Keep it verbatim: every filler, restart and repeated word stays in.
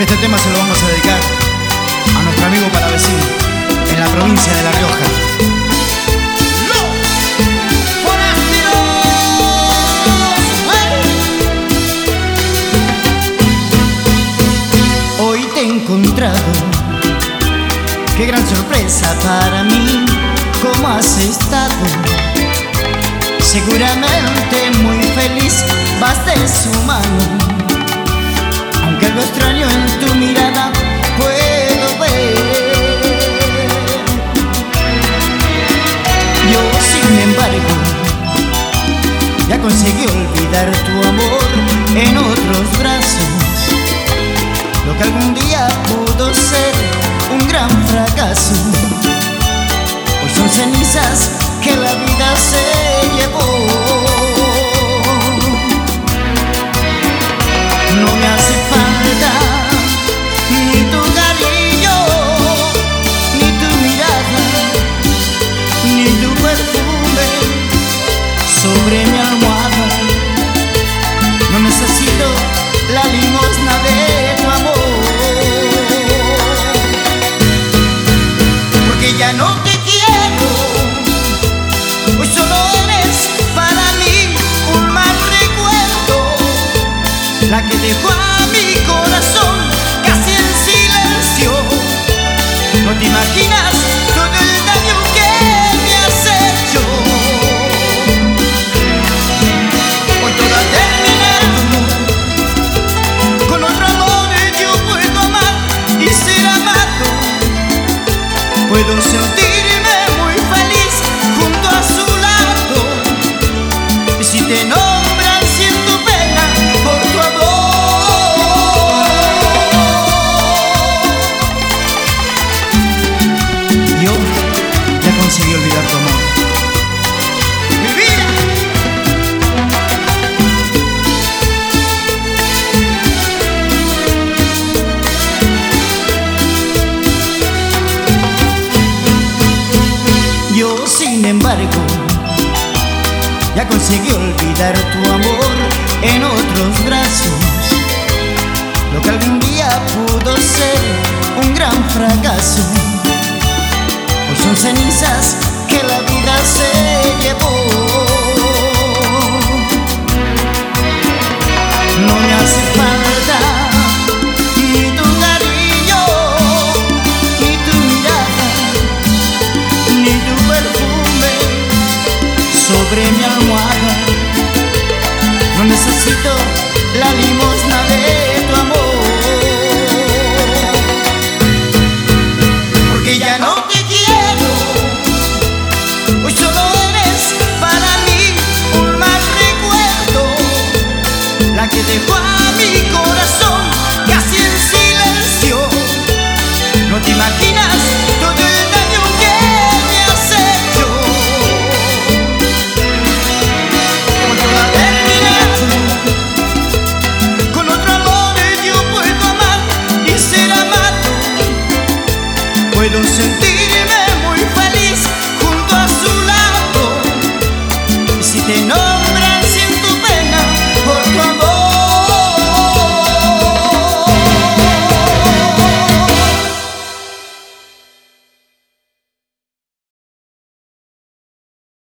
Este tema se lo vamos a dedicar a nuestro amigo palavecino en la provincia de La Rioja. Hoy te he encontrado, qué gran sorpresa para mí. ¿Cómo has estado? Seguramente muy feliz, vas de su mano. Aunque algo extraño en tu mirada puedo ver. Yo, sin embargo, ya conseguí olvidar tu amor en otros brazos. Lo que algún día pudo ser un gran fracaso, hoy son cenizas que la vida se llevó. No me hace falta ni tu cariño, ni tu mirada, ni tu perfume sobre mi almohada. No necesito la limosna de tu amor, porque ya no te quiero. Hoy solo eres para mí un mal recuerdo, la que dejó a mi corazón casi en silencio. No te imaginas todo el daño que me has hecho. Hoy todo ha terminado, con otro amor yo puedo amar y ser amado. Puedo sentirme muy feliz junto a su lado, y si te nombran siento pena por tu amor. Yo ya conseguí olvidar tu amor. ¡Mi vida! Yo, sin embargo, ya conseguí olvidar tu amor en otros brazos. Lo que algún día pudo ser un gran fracaso, hoy son cenizas que la vida se llevó. No me hace falta ni tu cariño, ni tu mirada, ni tu perfume sobre mi almohada. No necesito la limosna de tu amor.